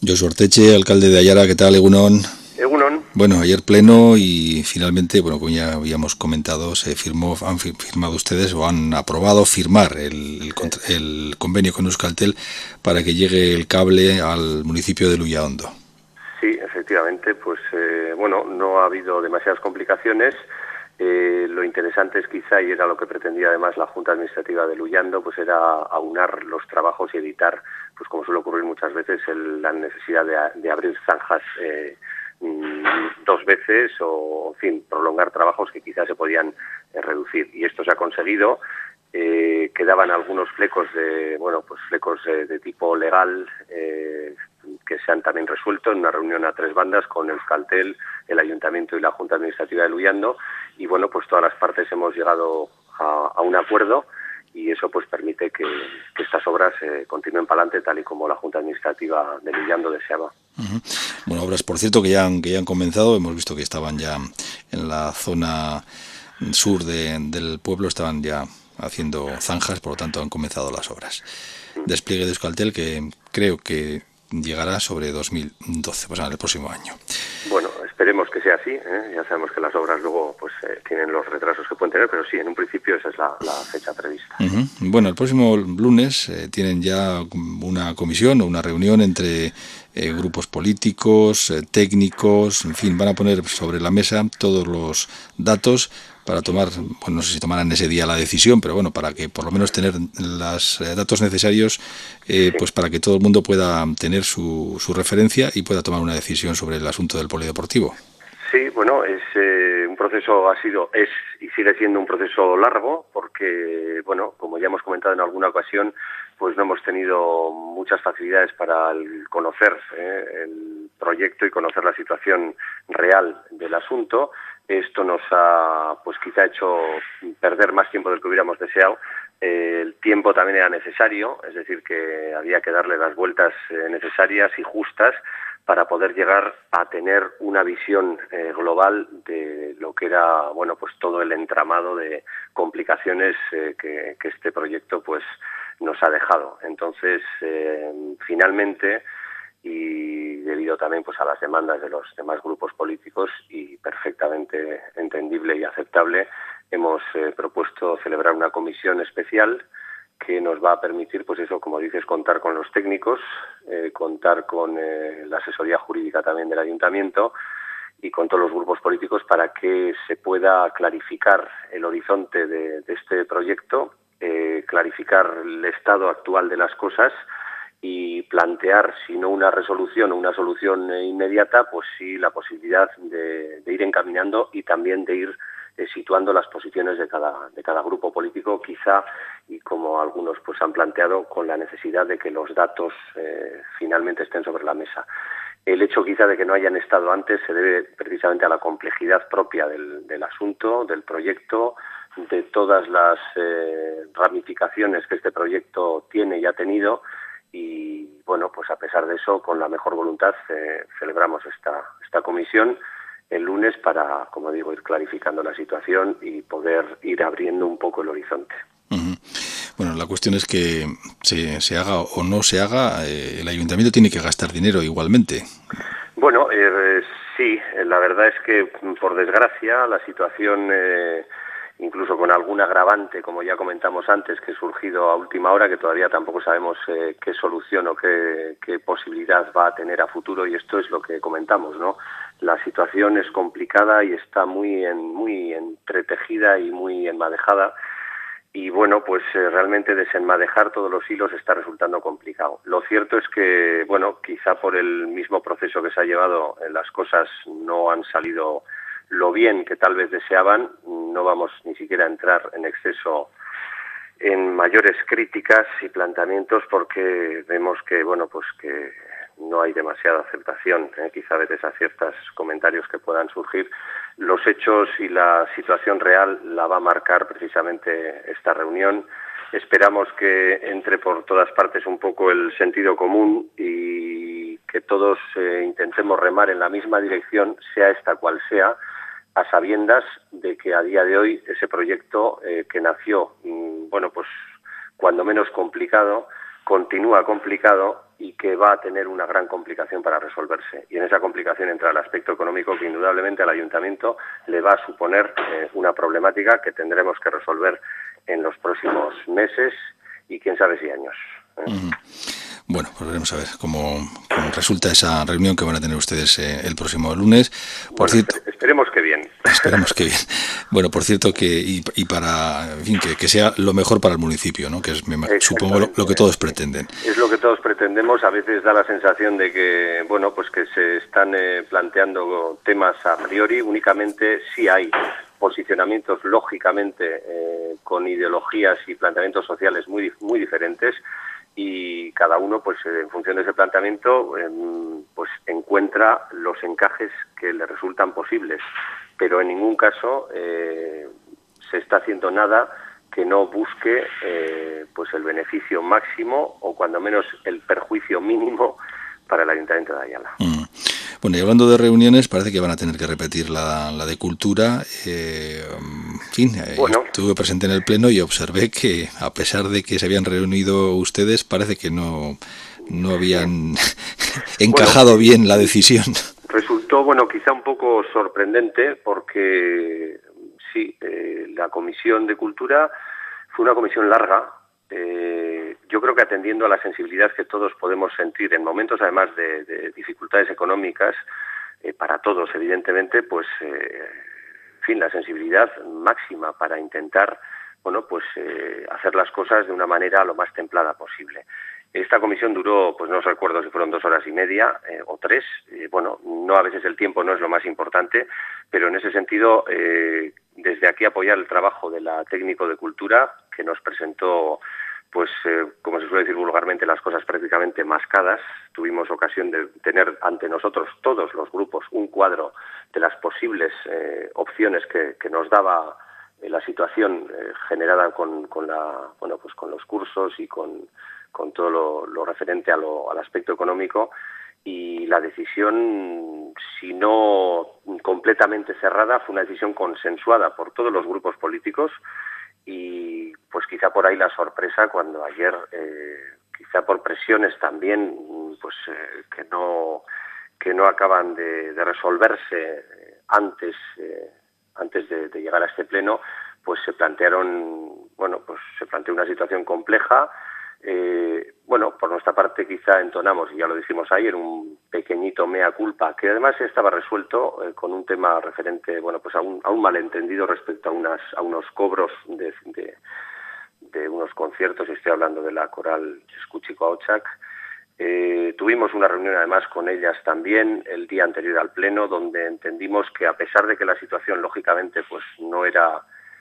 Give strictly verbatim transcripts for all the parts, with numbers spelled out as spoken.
Josu Orteche, alcalde de Aiara, ¿qué tal, Egunon? Egunon. Bueno, ayer pleno y finalmente, bueno, como ya habíamos comentado, se firmó, han firmado ustedes o han aprobado firmar el, el, sí. el convenio con Euskaltel para que llegue el cable al municipio de Luyaondo. Sí, efectivamente, pues eh, bueno, no ha habido demasiadas complicaciones. Eh, lo interesante es quizá, y era lo que pretendía además la Junta Administrativa de Luyando, pues era aunar los trabajos y evitar, pues como suele ocurrir muchas veces, el, la necesidad de, de abrir zanjas eh, dos veces o, en fin, prolongar trabajos que quizás se podían eh, reducir. Y esto se ha conseguido. Eh, quedaban algunos flecos de, bueno, pues flecos eh, de tipo legal eh, que se han también resuelto en una reunión a tres bandas con Euskaltel, el Ayuntamiento y la Junta Administrativa de Luyando, y bueno, pues todas las partes hemos llegado a, a un acuerdo y eso pues permite que, que estas obras eh, continúen para adelante tal y como la Junta Administrativa de Luyando deseaba. Uh-huh. Bueno, obras por cierto que ya han, que ya han comenzado, hemos visto que estaban ya en la zona sur de, del pueblo, estaban ya haciendo zanjas, por lo tanto han comenzado las obras. Despliegue de Euskaltel que creo que llegará sobre dos mil doce, pues en el próximo año. Bueno, esperemos que sea así, ¿eh? Ya sabemos que las obras luego pues eh, tienen los retrasos que pueden tener, pero sí, en un principio esa es la, la fecha prevista. Uh-huh. Bueno, el próximo lunes eh, tienen ya una comisión o una reunión entre eh, grupos políticos, eh, técnicos, en fin, van a poner sobre la mesa todos los datos para tomar, bueno, no sé si tomarán ese día la decisión, pero bueno, para que por lo menos tener los eh, datos necesarios, eh, sí. pues para que todo el mundo pueda tener su, su referencia y pueda tomar una decisión sobre el asunto del polideportivo. Sí, bueno, es eh, un proceso, ha sido, es y sigue siendo un proceso largo porque, bueno, como ya hemos comentado en alguna ocasión, pues no hemos tenido muchas facilidades para el conocer eh, el proyecto y conocer la situación real del asunto. Esto nos ha, pues quizá hecho perder más tiempo del que hubiéramos deseado. Eh, el tiempo también era necesario, es decir, que había que darle las vueltas eh, necesarias y justas para poder llegar a tener una visión eh, global de lo que era, bueno, pues todo el entramado de complicaciones eh, que, que este proyecto pues nos ha dejado. Entonces, eh, finalmente, y debido también pues a las demandas de los demás grupos políticos y perfectamente entendible y aceptable, hemos eh, propuesto celebrar una comisión especial que nos va a permitir, pues eso, como dices, contar con los técnicos, eh, contar con eh, la asesoría jurídica también del Ayuntamiento y con todos los grupos políticos para que se pueda clarificar el horizonte de, de este proyecto, eh, clarificar el estado actual de las cosas y plantear, si no una resolución o una solución eh, inmediata, pues sí la posibilidad de, de ir encaminando y también de ir eh, situando las posiciones de cada, de cada grupo político, quizá, y como algunos pues han planteado, con la necesidad de que los datos eh, finalmente estén sobre la mesa. El hecho quizá de que no hayan estado antes se debe precisamente a la complejidad propia del, del asunto, del proyecto, de todas las eh, ramificaciones que este proyecto tiene y ha tenido. Y bueno, pues a pesar de eso, con la mejor voluntad eh, celebramos esta, esta comisión el lunes para, como digo, ir clarificando la situación y poder ir abriendo un poco el horizonte. Uh-huh. Bueno, la cuestión es que se, se haga o no se haga, eh, el ayuntamiento tiene que gastar dinero igualmente. Bueno, eh, sí, la verdad es que, por desgracia, la situación... Eh, incluso con algún agravante, como ya comentamos antes, que ha surgido a última hora, que todavía tampoco sabemos eh, qué solución o qué, qué posibilidad va a tener a futuro, y esto es lo que comentamos, ¿no? La situación es complicada y está muy, en, muy entretejida y muy enmadejada, y bueno, pues eh, realmente desenmadejar todos los hilos está resultando complicado. Lo cierto es que, bueno, quizá por el mismo proceso que se ha llevado, eh, las cosas no han salido lo bien que tal vez deseaban. No vamos ni siquiera a entrar en exceso en mayores críticas y planteamientos porque vemos que, bueno, pues que no hay demasiada aceptación, ¿eh? Quizá a veces a ciertos comentarios que puedan surgir. Los hechos y la situación real la va a marcar precisamente esta reunión. Esperamos que entre por todas partes un poco el sentido común y que todos eh, intentemos remar en la misma dirección, sea esta cual sea, a sabiendas de que a día de hoy ese proyecto eh, que nació, mmm, bueno, pues cuando menos complicado, continúa complicado y que va a tener una gran complicación para resolverse. Y en esa complicación entra el aspecto económico, que indudablemente al ayuntamiento le va a suponer eh, una problemática que tendremos que resolver en los próximos meses y quién sabe si años. ¿eh? Uh-huh. Bueno, pues veremos a ver cómo, cómo resulta esa reunión que van a tener ustedes eh, el próximo lunes. Por bueno, cierto, esperemos que bien. Esperemos que bien. Bueno, por cierto, que y, y para, en fin, que, que sea lo mejor para el municipio, ¿no? Que es, me, supongo, lo, lo que todos pretenden. Es lo que todos pretendemos. A veces da la sensación de que, bueno, pues que se están eh, planteando temas a priori. Únicamente sí hay posicionamientos, lógicamente, eh, con ideologías y planteamientos sociales muy, muy diferentes. Y cada uno, pues en función de ese planteamiento, eh, pues encuentra los encajes que le resultan posibles. Pero en ningún caso eh, se está haciendo nada que no busque eh, pues el beneficio máximo o cuando menos el perjuicio mínimo para el Ayuntamiento de Ayala. Mm. Bueno, y hablando de reuniones, parece que van a tener que repetir la, la de Cultura. Eh, en fin, eh, bueno, estuve presente en el Pleno y observé que, a pesar de que se habían reunido ustedes, parece que no, no habían encajado bueno, bien la decisión. Resultó, bueno, quizá un poco sorprendente porque, sí, eh, la Comisión de Cultura fue una comisión larga. Eh, yo creo que atendiendo a la sensibilidad que todos podemos sentir en momentos, además de, de dificultades económicas, eh, para todos, evidentemente, pues, eh, en fin, la sensibilidad máxima para intentar, bueno, pues, eh, hacer las cosas de una manera lo más templada posible. Esta comisión duró, pues no os recuerdo si fueron dos horas y media eh, o tres. Eh, bueno, no a veces el tiempo no es lo más importante, pero en ese sentido, eh, desde aquí apoyar el trabajo de la técnico de Cultura, que nos presentó, pues, eh, como se suele decir vulgarmente, las cosas prácticamente mascadas. Tuvimos ocasión de tener ante nosotros, todos los grupos, un cuadro de las posibles eh, opciones que, que nos daba eh, la situación eh, generada con, con, la, bueno, pues con los cursos y con... con todo lo, lo referente a lo, al aspecto económico, y la decisión, si no completamente cerrada, fue una decisión consensuada por todos los grupos políticos, y pues quizá por ahí la sorpresa cuando ayer, eh, quizá por presiones también, pues eh, que no que no acaban de, de resolverse antes, eh, antes de, de llegar a este pleno, pues se plantearon, bueno, pues se planteó una situación compleja. Eh, bueno, por nuestra parte quizá entonamos, y ya lo dijimos ayer, un pequeñito mea culpa, que además estaba resuelto eh, con un tema referente, bueno, pues a un, a un malentendido respecto a unas a unos cobros de, de, de unos conciertos. Estoy hablando de la coral Escuchico Ahotsak. Eh, tuvimos una reunión además con ellas también el día anterior al pleno, donde entendimos que a pesar de que la situación lógicamente pues no era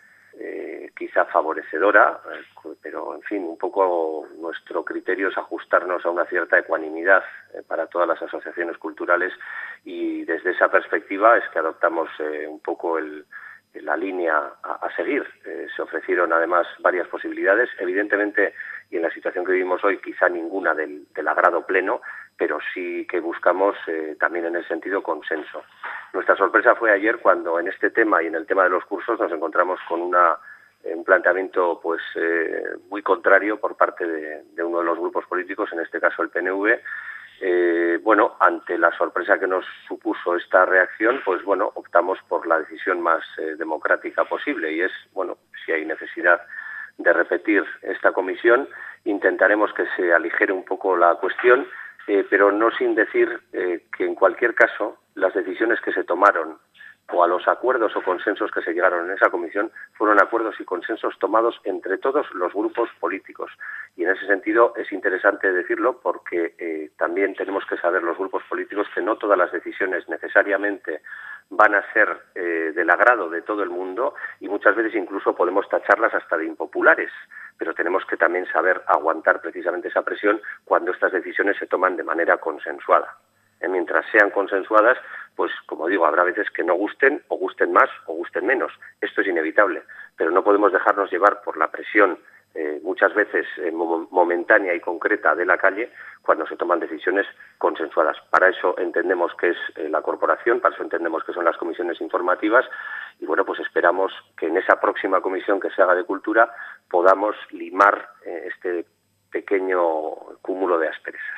Eh, quizá favorecedora, eh, pero en fin, un poco nuestro criterio es ajustarnos a una cierta ecuanimidad eh, para todas las asociaciones culturales, y desde esa perspectiva es que adoptamos eh, un poco el, la línea a, a seguir. Eh, se ofrecieron además varias posibilidades, evidentemente, y en la situación que vivimos hoy quizá ninguna del, del agrado pleno, pero sí que buscamos eh, también en ese sentido consenso. Nuestra sorpresa fue ayer cuando en este tema y en el tema de los cursos nos encontramos con una, eh, un planteamiento pues eh, muy contrario por parte de, de uno de los grupos políticos, en este caso el P N V. Eh, bueno, ante la sorpresa que nos supuso esta reacción, pues bueno, optamos por la decisión más eh, democrática posible, y es, bueno, si hay necesidad de repetir esta comisión, intentaremos que se aligere un poco la cuestión, Eh, pero no sin decir eh, que en cualquier caso las decisiones que se tomaron o a los acuerdos o consensos que se llegaron en esa comisión fueron acuerdos y consensos tomados entre todos los grupos políticos, y en ese sentido es interesante decirlo porque eh, también tenemos que saber los grupos políticos que no todas las decisiones necesariamente van a ser eh, del agrado de todo el mundo, y muchas veces incluso podemos tacharlas hasta de impopulares, pero tenemos que también saber aguantar precisamente esa presión cuando estas decisiones se toman de manera consensuada. Eh, mientras sean consensuadas, pues como digo, habrá veces que no gusten, o gusten más, o gusten menos. Esto es inevitable, pero no podemos dejarnos llevar por la presión eh, muchas veces eh, momentánea y concreta de la calle cuando se toman decisiones consensuadas. Para eso entendemos que es eh, la corporación, para eso entendemos que son las comisiones informativas, y bueno, pues esperamos que en esa próxima comisión que se haga de Cultura podamos limar eh, este pequeño cúmulo de asperezas.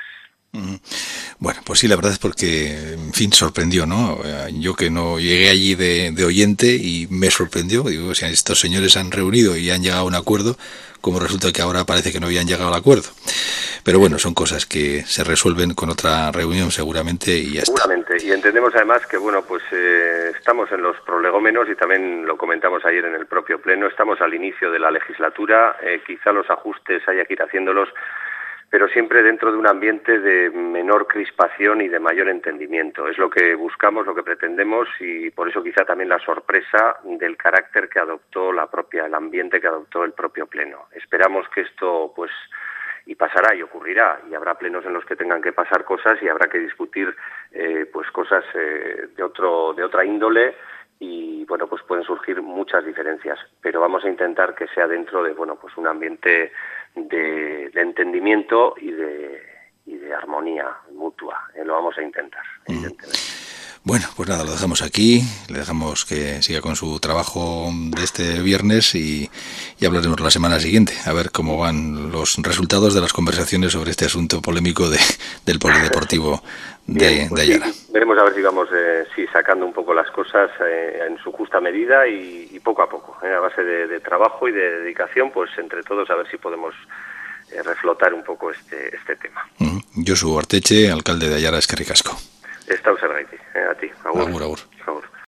Bueno, pues sí, la verdad es porque, en fin, sorprendió, ¿no? Yo que no llegué allí de, de oyente y me sorprendió. Digo, si estos señores se han reunido y han llegado a un acuerdo, como resulta que ahora parece que no habían llegado al acuerdo. Pero bueno, son cosas que se resuelven con otra reunión seguramente y ya está. Seguramente, y entendemos además que, bueno, pues eh, estamos en los prolegómenos y también lo comentamos ayer en el propio pleno, estamos al inicio de la legislatura, eh, quizá los ajustes haya que ir haciéndolos, pero siempre dentro de un ambiente de menor crispación y de mayor entendimiento. Es lo que buscamos, lo que pretendemos, y por eso quizá también la sorpresa del carácter que adoptó la propia, el ambiente que adoptó el propio pleno. Esperamos que esto, pues, y pasará y ocurrirá, y habrá plenos en los que tengan que pasar cosas y habrá que discutir eh, pues cosas eh, de otro de otra índole, y bueno, pues pueden surgir muchas diferencias, pero vamos a intentar que sea dentro de, bueno, pues un ambiente de, de entendimiento y de y de armonía mutua. Eh, lo vamos a intentar, mm. evidentemente. Bueno, pues nada, lo dejamos aquí, le dejamos que siga con su trabajo de este viernes y, y hablaremos la semana siguiente, a ver cómo van los resultados de las conversaciones sobre este asunto polémico de, del polideportivo de, Bien, pues de Ayara. Sí, veremos a ver si vamos eh, sí, sacando un poco las cosas eh, en su justa medida y, y poco a poco, eh, a base de, de trabajo y de dedicación, pues entre todos a ver si podemos eh, reflotar un poco este, este tema. Uh-huh. Josu Arteche, alcalde de Ayara, eskerrik asko. Está usted, eh, a ti. Agur. Agur, agur.